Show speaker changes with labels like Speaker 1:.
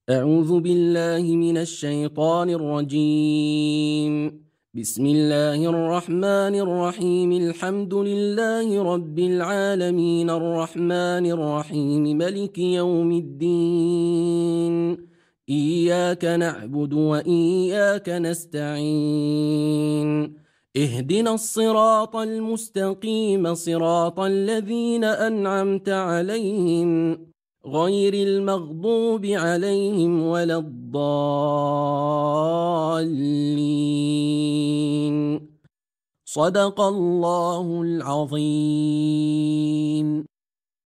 Speaker 1: أعوذ بالله من الشيطان الرجيم. بسم الله الرحمن الرحيم. الحمد لله رب العالمين الرحمن الرحيم ملك يوم الدين. إياك نعبد وإياك نستعين. اهدنا الصراط المستقيم صراط الذين أنعمت عليهم غير المغضوب عليهم ولا الضالين. صدق الله العظيم.